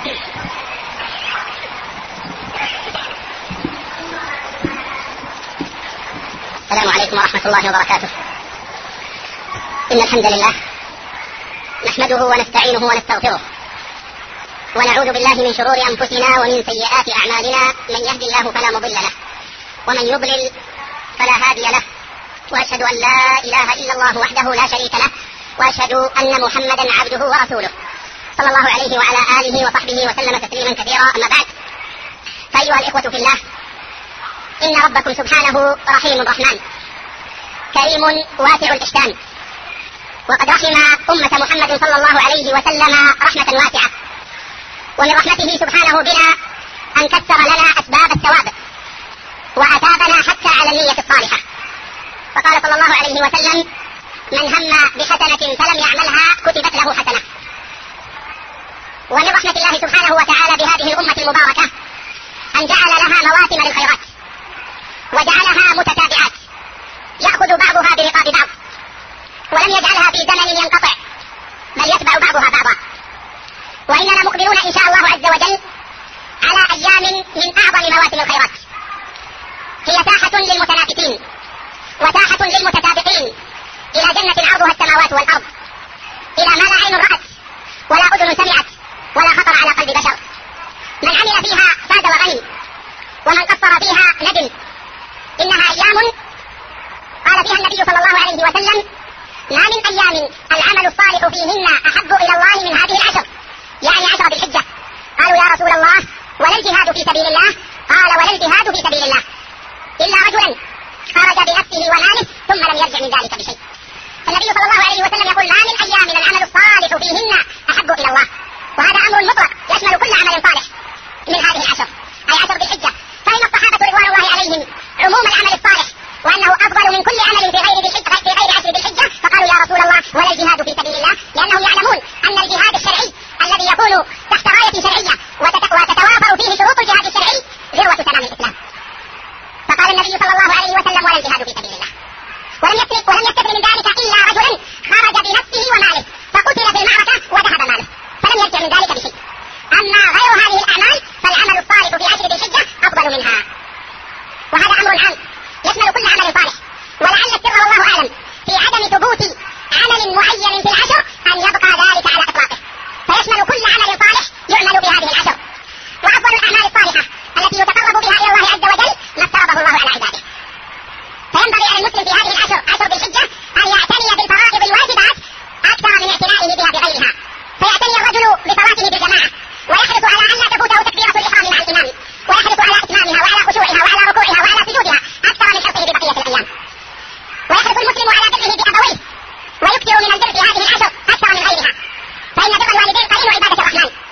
السلام عليكم ورحمة الله وبركاته. إن الحمد لله نحمده ونستعينه ونستغفره، ونعوذ بالله من شرور أنفسنا ومن سيئات أعمالنا. من يهد الله فلا مضل له، ومن يضلل فلا هادي له، وأشهد أن لا إله إلا الله وحده لا شريك له، وأشهد أن محمدا عبده ورسوله صلى الله عليه وعلى آله وصحبه وسلم تسليما كثيرا. أما بعد، فأيها الإخوة في الله، إن ربكم سبحانه رحيم رحمن كريم واسع الإحسان، وقد رحم أمة محمد صلى الله عليه وسلم رحمة واسعة. ومن رحمته سبحانه بنا أن كثر لنا أسباب الثواب وأثابنا حتى على النية الصالحة. فقال صلى الله عليه وسلم: من هم بحسنة فلم يعملها كتبت له حسنة. ومن رحمة الله سبحانه وتعالى بهذه الأمة المباركة أن جعل لها مواسم للخيرات، وجعلها متتابعات يأخذ بعضها برقاب بعض، ولم يجعلها في زمن ينقطع، بل يتبع بعضها بعضا. وإننا مقبلون إن شاء الله عز وجل على أيام من أعظم مواسم الخيرات، هي ساحة للمتنافسين وساحة للمتسابقين إلى جنة عرضها السماوات والأرض، إلى ما لا عين رأت ولا أذن سمعت ولا خطر على قلب بشر. من عمل فيها فاز وغنم، ومن قصر فيها ندم. إنها أيام قال فيها النبي صلى الله عليه وسلم: ما من أيام العمل الصالح فيهن أحب إلى الله من هذه العشر، يعني 10 ذي الحجة. قالوا: يا رسول الله، ولا الجهاد في سبيل الله؟ قال: ولا الجهاد في سبيل الله إلا رجلا خرج بنفسه وماله ثم لم يرجع من ذلك بشيء. فالنبي صلى الله عليه وسلم يقول: ما من أيام العمل الصالح فيهن أحب إلى الله. وهذا أمر مطلق يشمل كل عمل صالح من هذه العشر، أي 10 ذي الحجة. فإن الصحابة رضوان الله عليهم عموم العمل الصالح وأنه أفضل من كل عمل في غير 10 ذي الحجة، فقالوا: يا رسول الله، ولا الجهاد في سبيل الله؟ لأنهم يعلمون أن الجهاد الشرعي الذي يكون تحت راية شرعية وتتوافر فيه شروط الجهاد الشرعي ذروة سنام الإسلام. فقال النبي صلى الله عليه وسلم: ولا الجهاد في سبيل الله. ولم يستثن من ذلك إلا رجلا خرج بنفسه وماله فقتل في المعركة وذهب ماله فلم يرجع من ذلك بشيء. أما غير هذه الأعمال فالعمل الصالح في 10 ذي الحجة أفضل منها. وهذا أمر عام يشمل كل عمل صالح. ولعل السر والله أعلم في عدم ثبوت عمل معين في العشر أن يبقى ذلك على إطلاقه، فيشمل كل عمل صالح يعمل بهذه العشر. وأفضل الأعمال الصالحة التي يتقرب بها إلى الله عز وجل ما افترضه الله على عباده. فينبغي على المسلم في هذه العشر 10 ذي الحجة أن يعتني بالفرائض الواجبات أكثر من اعتنائه بها بغيرها. فيعتني الرجل بصلاته بالجماعة، ويحرص على أن لا تفوته تكبيرة الإحرام مع الإمام، ويحرص على إتمامها وعلى خشوعها وعلى ركوعها وعلى سجودها أكثر من حرصه ببقية الأيام. ويحرص المسلم على بره بأبويه، ويكثر من البر في هذه العشر أكثر من غيرها، فإن بر الوالدين قرين عبادة الرحمن،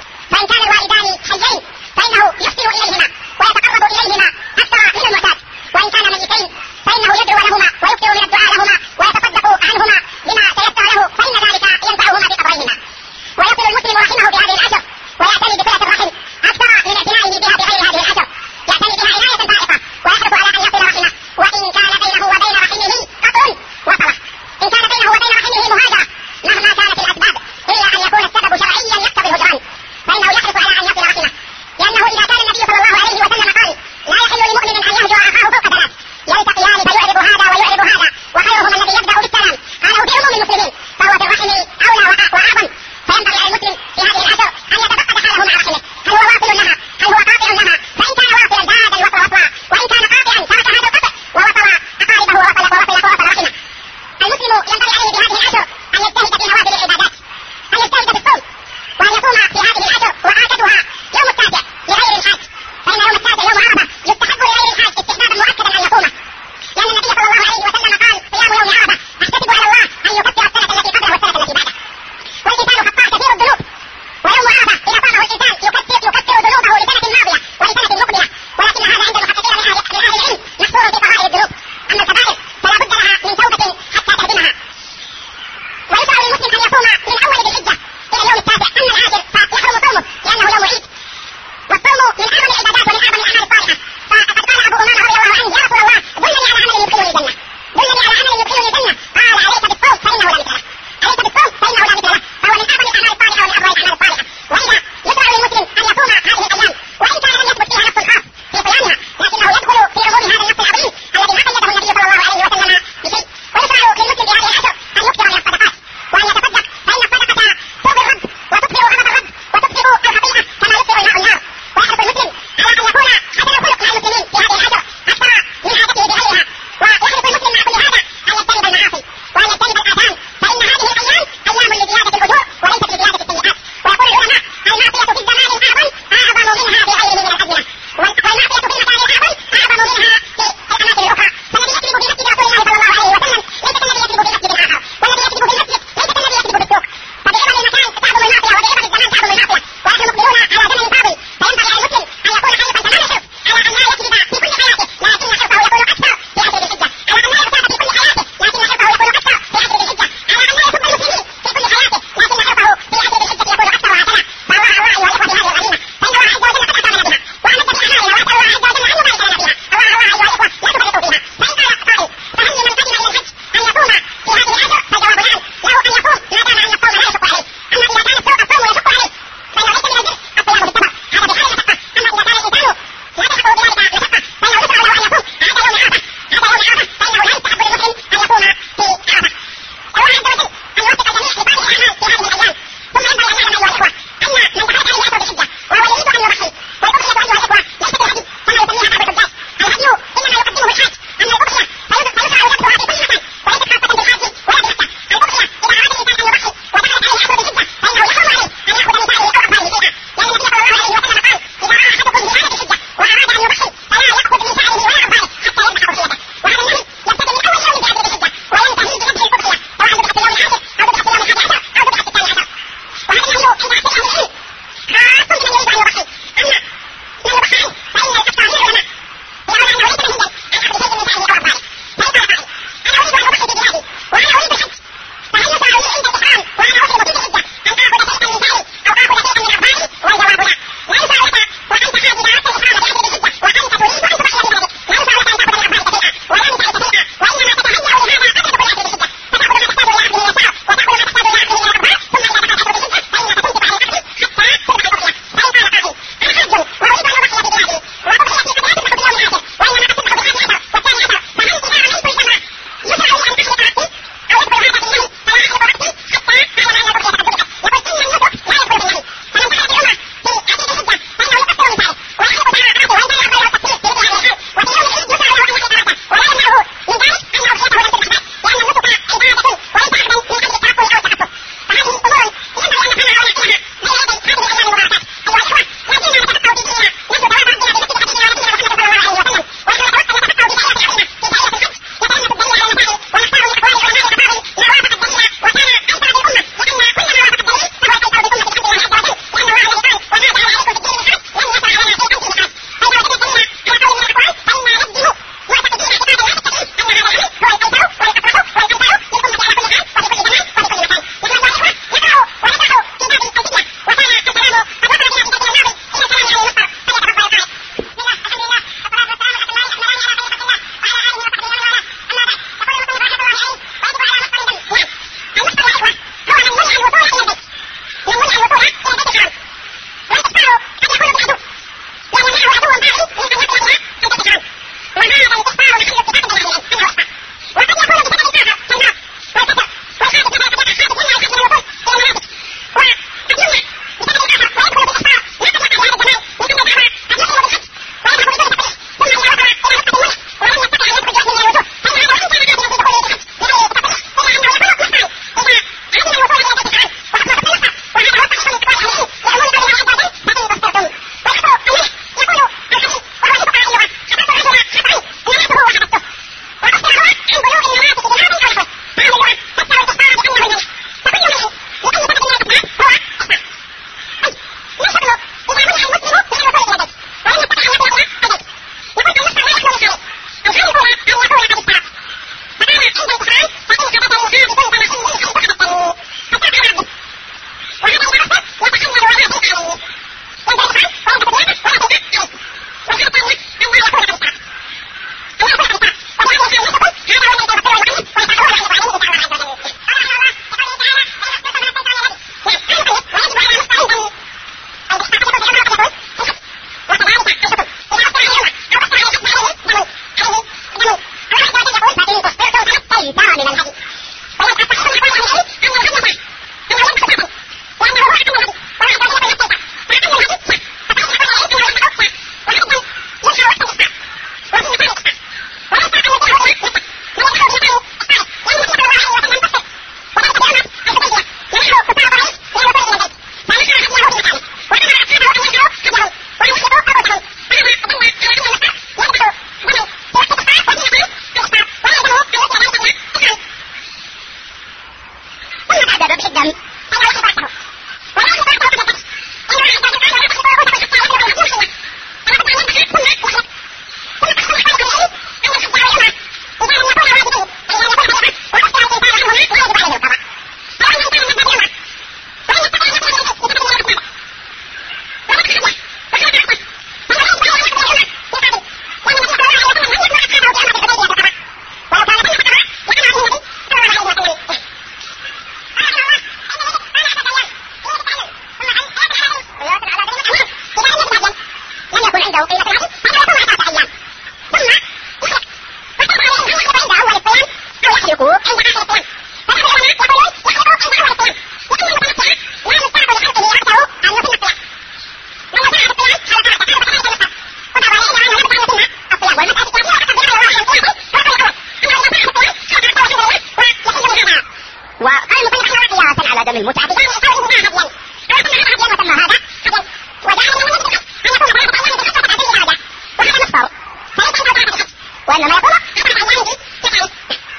عنده قيمة العدل هذا يصوم 10 أيام ثم يحلق ويحلق عند أول الصيام أو يحلقوا عند آخر الصيام. فالعلماء يقولون يحلقوا عند أول الصيام، لكن المتمتع لا يستعب لحلقه وقته أن يتم الصيام. من يزعل الصيام حلق رأسه فخرج النصاب، وضرب يده عنه يبدأ أن يتم الصيام. والمسألة الثانية وقد بناء الله عن صيامه فهو الأول. أما إذا فعل الصيام حلق رأسه ويحل من هذا. وقال المصنف رحمه الله قياسا على دم المتعة بجانب قوله هديا، أو سمى هذا هديا، وجعل من المناسك أن يكون 3 أيام بحسب هذه العادة، وهذا مصدر فليس ينفع بعد الحج، وإنما يكون 4 أيام بفعله.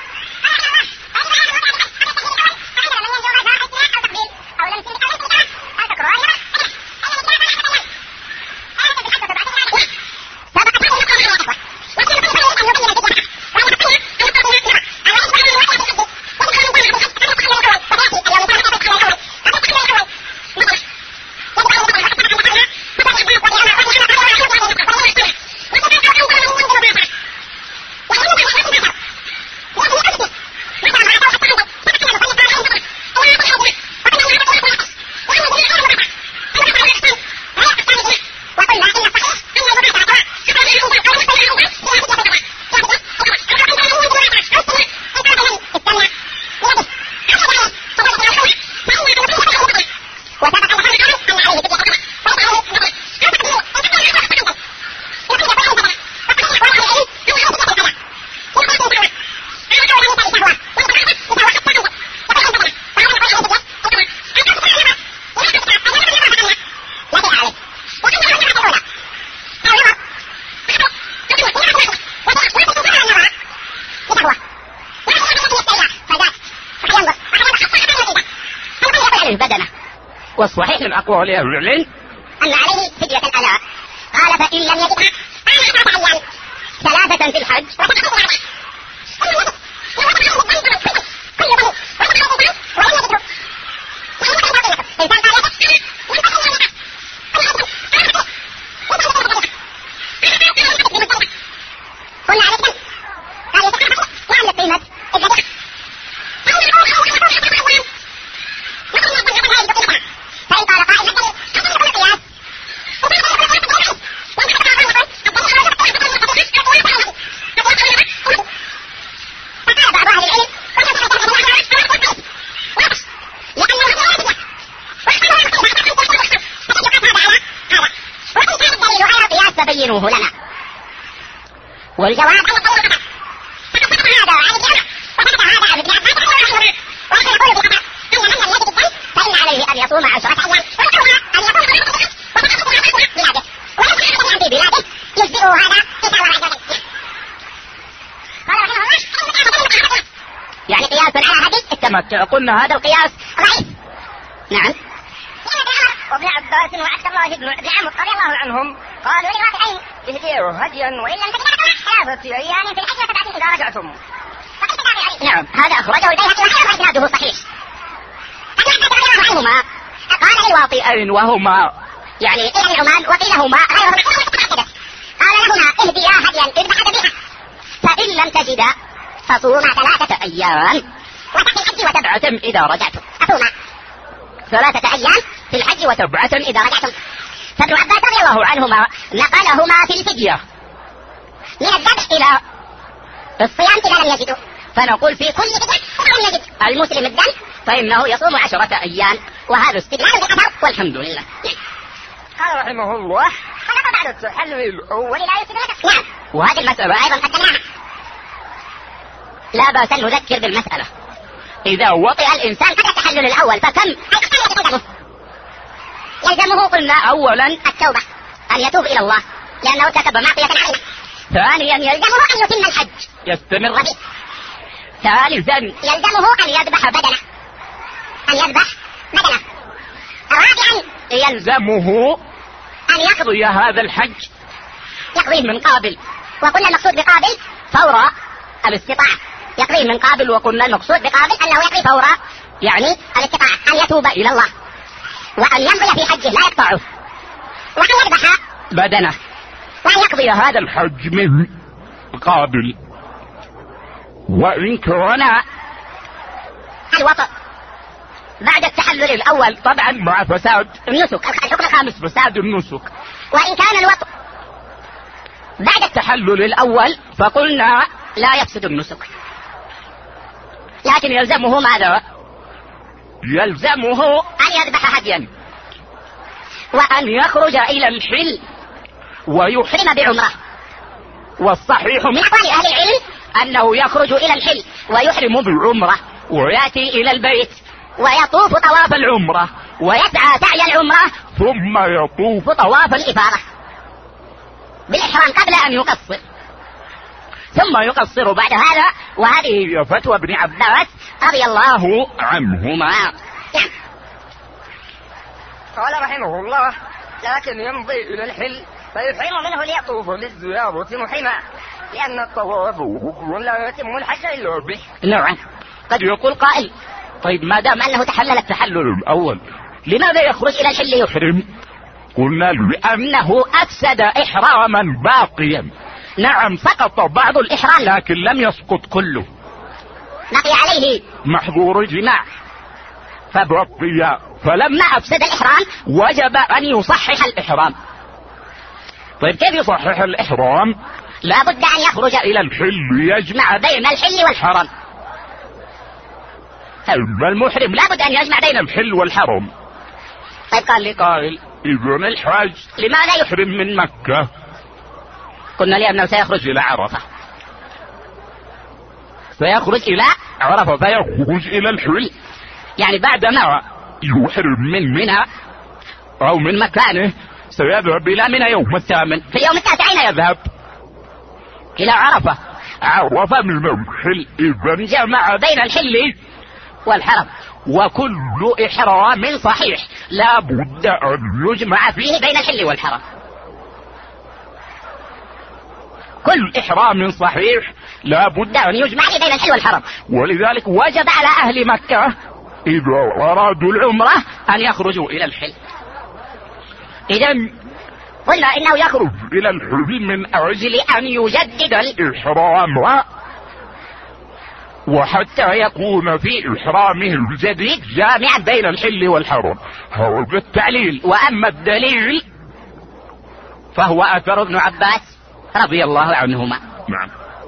والصحيح من أقوال أهل العلم أن عليه فدية الأداء. قال فإن لم يجدها قال 3 في الحج بينوه لنا. والجواب أن هذا عن الجامع وثبت هذا عن ابن عباس ولكن يقول في خبر أن من لم يجد الدم فإن عليه أن يصوم 10 أيام، ويقول أن يصوم 10 أيام وتحدث بلاده وليس أحد في بلاده يجزئه هذا إن شاء الله عز وجل. قال رحمه الله يعني قياس على هدي التمتع. قلنا هذا القياس ضعيف. نعم. وابن عباس وعبد الله بن عمرو رضي الله عنهم قالوا للواقعين اهديه هديا وإن لم تجد 3 أيام في الحج وسبعة إذا رجعتم. نعم هذا أخرجه البيهقي وحسن إسناده صحيح. عنهما قال للواطئين وهما يعني إلى العمان وقيلهما غيرهما قال لهما اهديا هديا اذبح ذبيحة فإن لم تجدا فصوما 3 أيام وفي الحج و7 إذا رجعتم. أصوما 3 أيام في الحج و7 إذا رجعتم. فابن عباس رضي الله عنهما نقلهما في الفدية من الذبح إلى الصيام إذا لم يجدوا، فنقول في كل فدية لم يجد المسلم الدم فإنه يصوم 10 أيام، وهذا استدلال بالأثر والحمد لله. قال رحمه الله خلق بعد التحلل الأول لا يفسد لك. نعم وهذه المسألة أيضا قدمناها لا بأس نذكر بالمسألة. إذا وطئ الإنسان قبل التحلل الأول فكم يلزمه؟ قلنا أولا التوبة أن يتوب إلى الله لأنه ارتكب معصية عليه. ثانيا يلزمه أن يتم الحج يستمر به. ثالثا يلزمه أن يذبح بدنه رابعا يلزمه أن يقضي هذا الحج يقضيه من قابل، وقلنا المقصود بقابل فور الاستطاعة. يقضيه من قابل، وقلنا المقصود بقابل أنه يقضي فور يعني الاستطاعة، أن يتوب إلى الله وأن يمضي في حجه لا يقطعه، وأن يذبح بدنه، وأن يقضي هذا الحج من قابل. وإن كان الوطء بعد التحلل الأول طبعا مع فساد النسك، الحكم الخامس فساد النسك. وإن كان الوطء بعد التحلل الأول فقلنا لا يفسد النسك، لكن يلزمه ماذا؟ يلزمه أن يذبح هديا وأن يخرج إلى الحل ويحرم بعمرة. والصحيح من أقوال أهل العلم أنه يخرج إلى الحل ويحرم بعمرة ويأتي إلى البيت ويطوف طواف العمرة ويسعى سعي العمرة ثم يطوف طواف الإفاضة بالإحرام قبل أن يقصر، ثم يقصر بعد هذا. وهذه هي فتوى ابن عباس رضي الله عنهما. قال رحمه الله: لكن يمضي إلى الحل فيحرم منه ليطوف للزيارة محرما، لأن الطواف ركن لا يتم الحج إلا به. نعم. قد يقول قائل: طيب ما دام أنه تحلل التحلل الأول لماذا يخرج إلى الحل يحرم؟ قلنا لأنه أفسد إحراما باقيا. نعم سقط بعض الإحرام لكن لم يسقط كله، بقي عليه محظور جماع فبقي، فلما أفسد الإحرام وجب أن يصحح الإحرام. طيب كيف يصحح الإحرام؟ لا بد أن يخرج إلى الحل يجمع بين الحل والحرم. المحرم لا بد أن يجمع بين الحل والحرم. طيب قال لي قائل: إذن الحاج لماذا يحرم من مكة؟ قلنا لأنه سيخرج إلى عرفة، سيخرج إلى عرفة فيخرج إلى الحل، يعني بعدما يحرم من منى أو من مكانه سيذهب إلى منى يوم الثامن، في يوم التاسع يذهب إلى عرفة، عرفة من الحل. إذن جمع بين الحل والحرم. وكل إحرام صحيح لا بد أن يجمع فيه بين الحل والحرم. كل إحرام صحيح لا بد أن يجمع فيه بين الحل والحرم. ولذلك وجب على أهل مكة إذا أرادوا العمرة أن يخرجوا إلى الحل. إذن قلنا إنه يخرج إلى الحل من أجل أن يجدد الإحرام، وحتى يكون في إحرامه الجديد جامعا بين الحل والحرم. هذا التعليل. وأما الدليل فهو أثر ابن عباس رضي الله عنهما. نعم.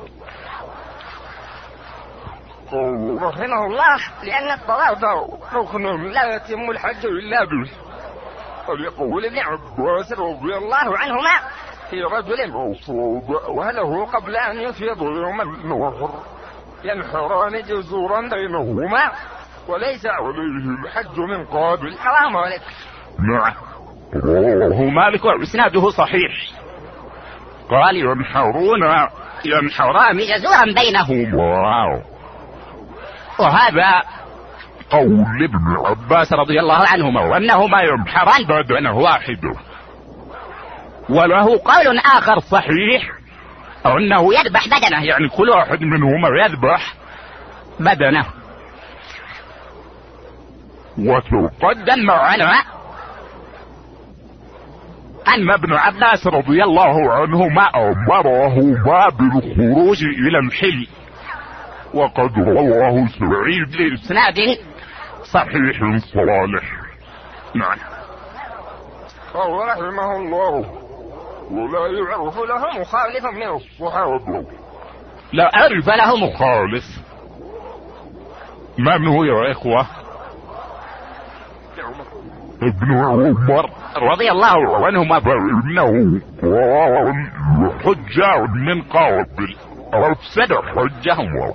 رحمه الله: لأن الطواف ركن لا يتم الحج إلا به. وليقول ابن عباس رضي الله عنهما: في رجل مصوب وله قبل أن يفيض يوم النحر ينحران جزورا بينهما وليس عليه الحج من قبل. السلام عليكم. نعم. رواه مالك وإسناده صحيح. قال: ينحران جزورا بينهما. وهذا قول ابن عباس رضي الله عنهما، وأنهما ينحران بدنه واحد. وله قول آخر صحيح أنه يذبح بدنه، يعني كل واحد منهما يذبح بدنه. وتقدم معنا أن ابن عباس رضي الله عنهما أمرهما بالخروج إلى الحل، وقد رواه سعيد بإسناد صحيح صالح. نعم. قال رحمه الله: ولا يعرف له مخالف من الصحابة. لا أعرف له مخالف. من هو يا إخوة؟ ابن عمر رضي الله عنهما، فإنه قال حجة من قابل أفسد حجهم،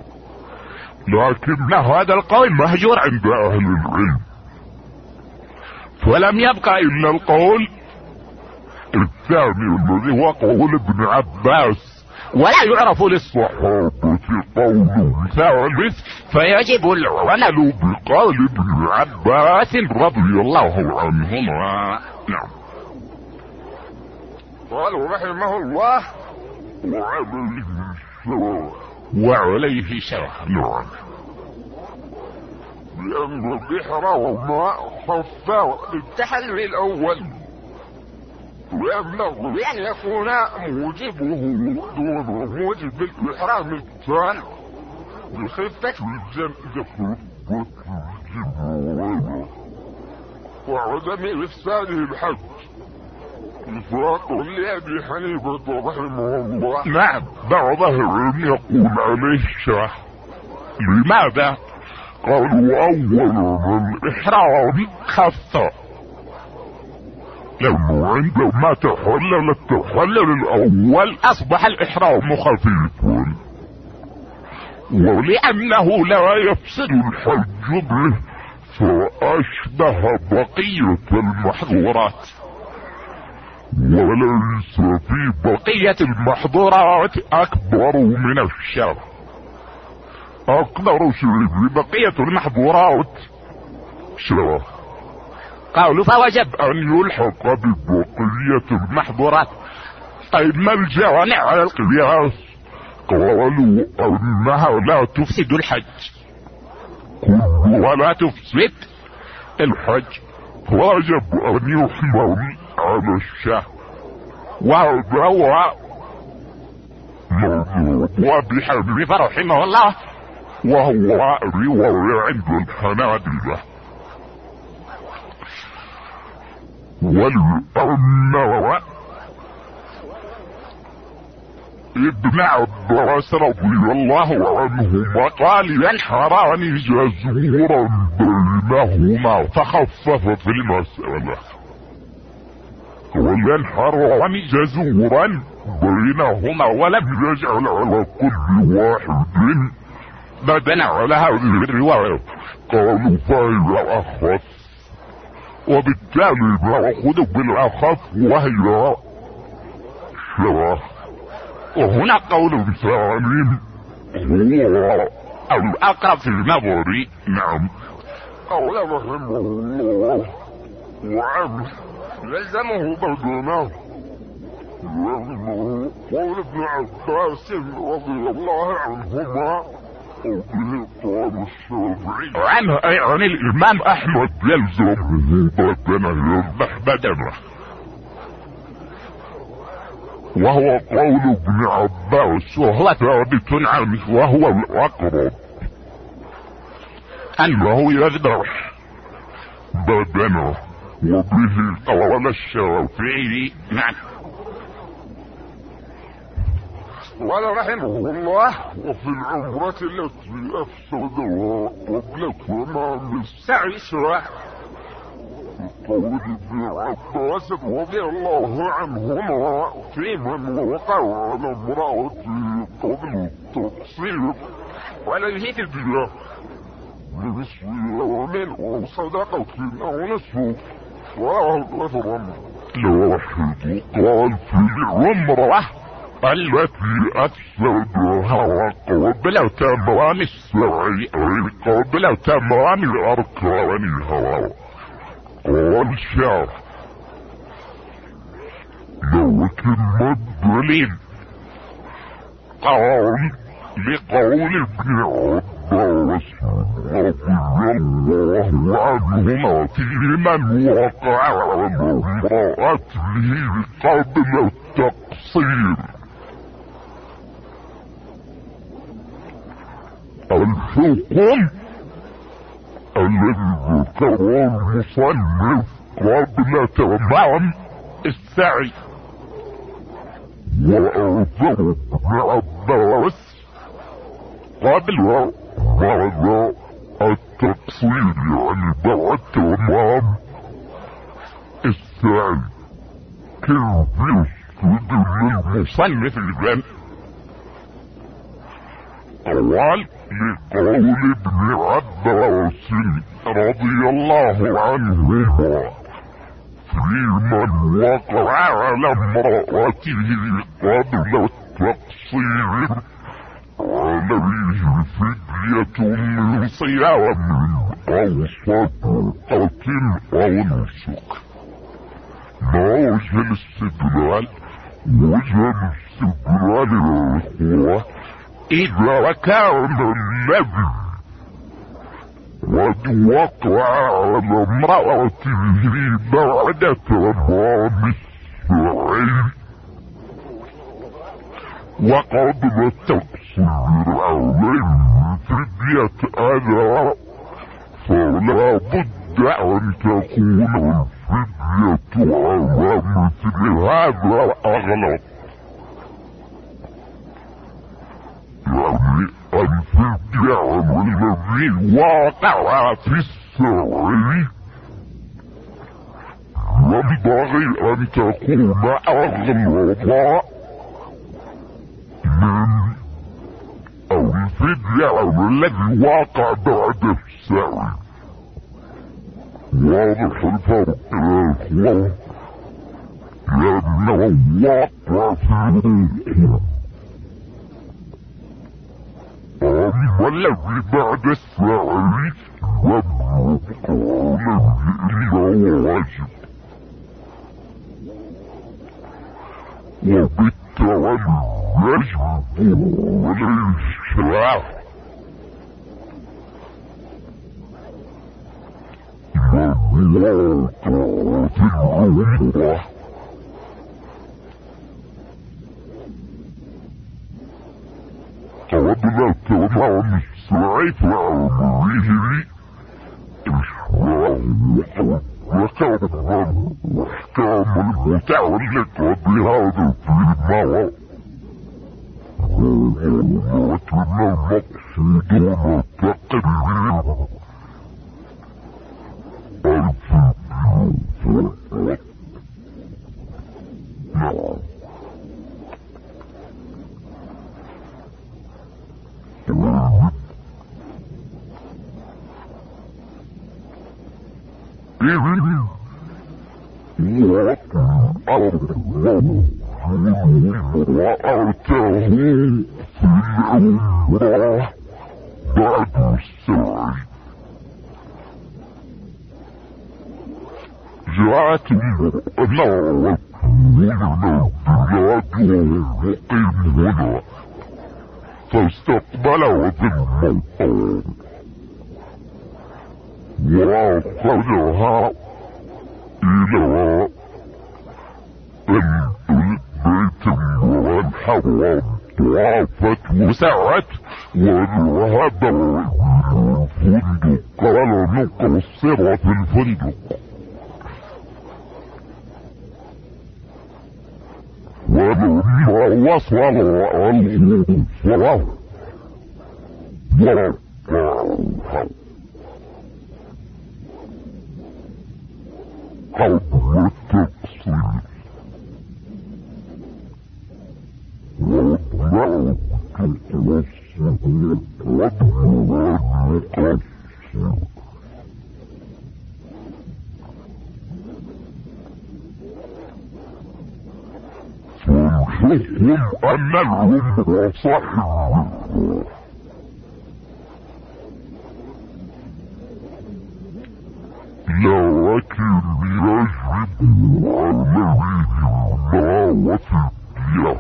لكن هذا القول مهجور عند أهل العلم، فلم يبقى إلا القول الثاني الذي هو قول ابن عباس، ولا يعرف للصحابة قول ثالث، فيجب العمل بقول ابن عباس رضي الله عنهما. نعم. قال رحمه الله: وعليه شرع. نعم. لأن الإحرام خفى للتحلل الأول، وينبغي أن يكون موجبه دون موجب الإحرام الثاني بخفة الجنة وعدم إفساده الحج. فقل لأبي حنيفة رحمه الله نعم بعض العلم يقول عليه الشاه. لماذا؟ قالوا أولا الإحرام خف، لأنه عندما تحلل التحلل الأول أصبح الإحرام خفيفا، ولأنه لا يفسد الحج به فأشبه بقية المحظورات، وليس في بقية المحظورات أكبر من الشر. أكبر شيء في بقية المحظورات شر. قالوا فوجب أن يلحق ببقية المحظورات. طيب ما الجوانع على القياس؟ قالوا أنها لا تفسد الحج، ولا تفسد الحج، واجب أن يحمل على الشاه. وهذا هو موضوع أبي حنيفة رحمه الله، وهو رواية عند الحنابلة. ولأن ابن عباس رضي الله عنهما قال ينحران جزورا بينهما فخفف في المسألة، وينحران جزورا بينهما ولم يجعل على كل واحد بدنا على هذه الرواية. قالوا فهي أخف، وبالتالي نأخذ بالأخف وهي شرح. وهنا قول ثاني هو الأقرب في النظر. نعم قول رحمه الله وعنه يلزمه بدنه قول ابن عباس رضي الله عنهما وبه قال الشافعي عنه أي عن الإمام أحمد يلزمه بدنه يذبح بدنه، وهو قول ابن عباس وهو ثابت عنه وهو الأقرب أنه يذبح بدنه، وبه قال الشافعي. نعم. قال رحمه الله وفي العمرة التي أفسدها قبل تمام السعي سواء. قول ابن عباس رضي الله عنهما في من وقع على امرأته قبل التقصير وعليه فدية بنصف يوم أو صدقة أو نصف وأثرا لواحد. قال في العمرة التي أفسدها قبل تمام السعي قبل تمام أركانها. قال الشارع لكن ما الدليل؟ قال لقول ابن عباس رضي الله عنهما في من وقع على امرأته قبل التقصير. الحكم الذي ذكره المصنف قبل تمام السعي، وأعذر ابن عباس قبل بعد التقصير يعني بعد تمام السعي. كيف يسجد للمصنف الجن؟ قال لقول ابن عباس رضي الله عنهما في من وقع على امرأته قبل التقصير عليه فدية من صيام أو صدقة أو نسك. ما وجه الاستدلال؟ وجه الاستدلال الإخوة إذا كان النبي قد وقع على امرأته بعد تمام السعي وقبل التقصير عليه فدية أذى، فلا بد أن تكون على مثل هذا أغلط. يعني الفدية الذي وقع في السعي ينبغي أن تكون أغلظ من أو الفدية الذي وقع بعد السعي. واضح الفرق يا إخوة؟ لأنه وقع في الحكم. أما الذي بعد السعي يبلغ الذي هو واجب، وبالتالي يجب الإشراع والواقع في العمرة. أردنا الكلام السعي في عمره إشراع وكرم الأحكام المتعلقة بهذا الفيلم، ولكن المقصود هو تقرير الفيديو. وأرته في العمرة بعد السعي. جاءت المرأة من البلاد ومقيم هنا، فاستقبلها بالمطار وأخذها إلى البيت الحرام، طافت وسعت وذهب الفندق. قال نقصر في الفندق، ولما وصل الغرفة ضربها قبل التقصير، والمرأة تتوسط قبل المقصر. فالحكم أن العمر صحيح، لكن يجب عليه الماء وفدية،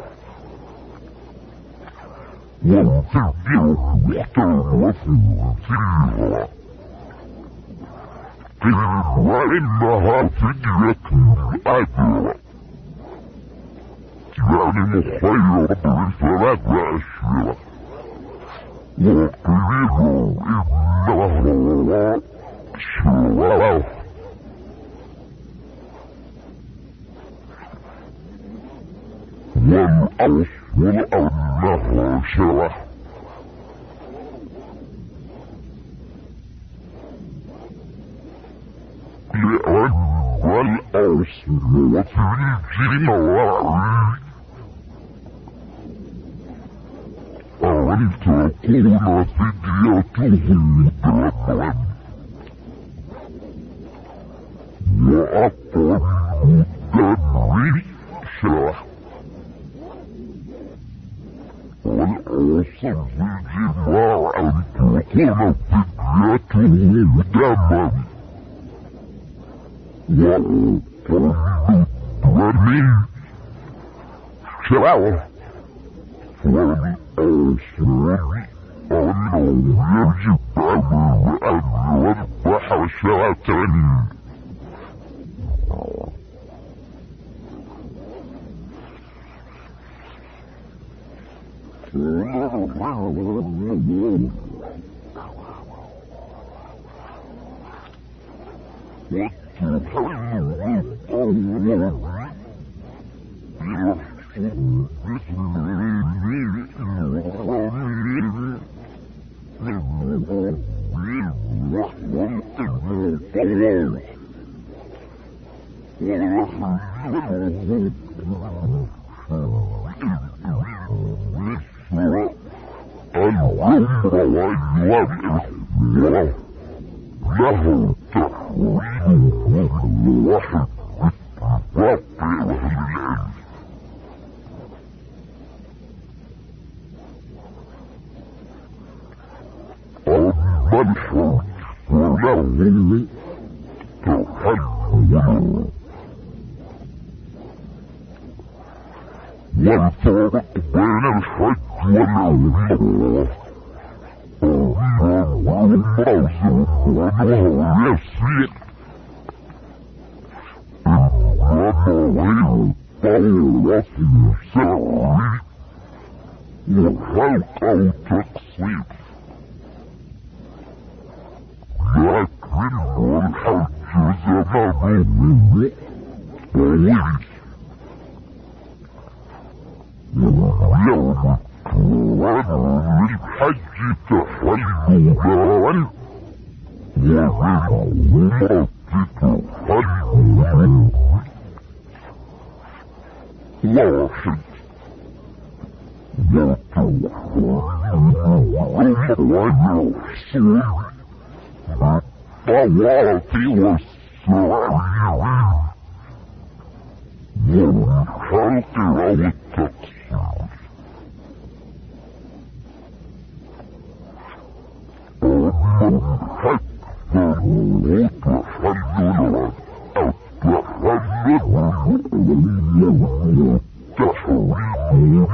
والفدية مختلف فيها، وإنها فدية أجر، يعني مخير بثلاث أشياء. وقيل إنه شرف، والأصل أنه شرف، لأن الأصل في المواعيد أن تكون فديته دما، وأقل الدم شرح، والأصل في الجماع أن تكون فديته دما، وأقل الدم شرح. والأصل أنه يجب عليه أن يذبح شاة، والتحلل والفرق بين الحج والعمرة والموسم وهو يسير إنما طول في السر وخلق أو تقصير لكن الحج زمانه طويل يوم تورد للحج تحللا وبالعمرة تحلل واحد يتوحد ويحصل بالطواف والسعي والحلق أو التقصير الحج فهو تحلل التحلل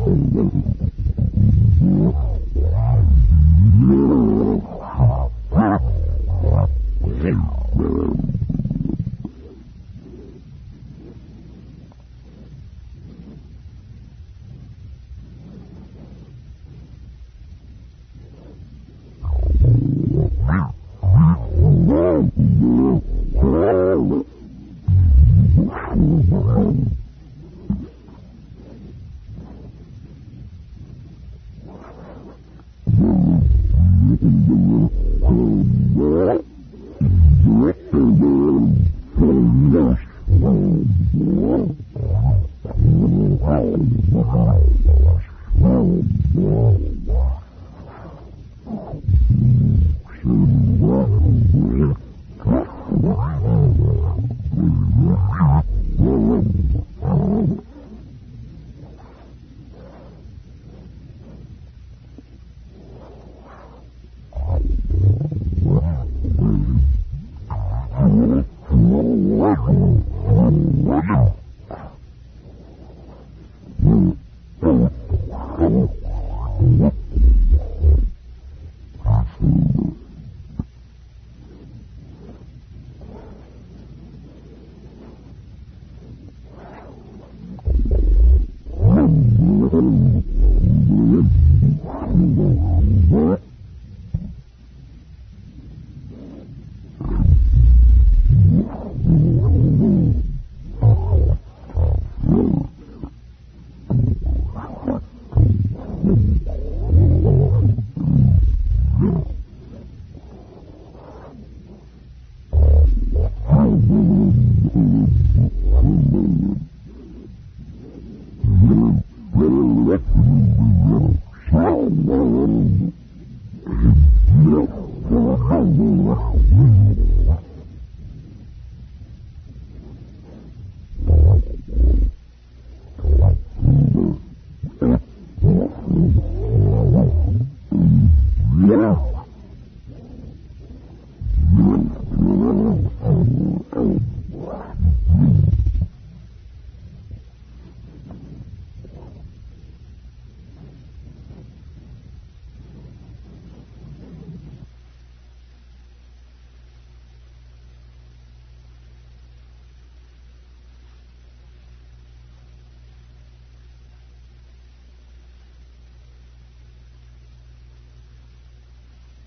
Oh,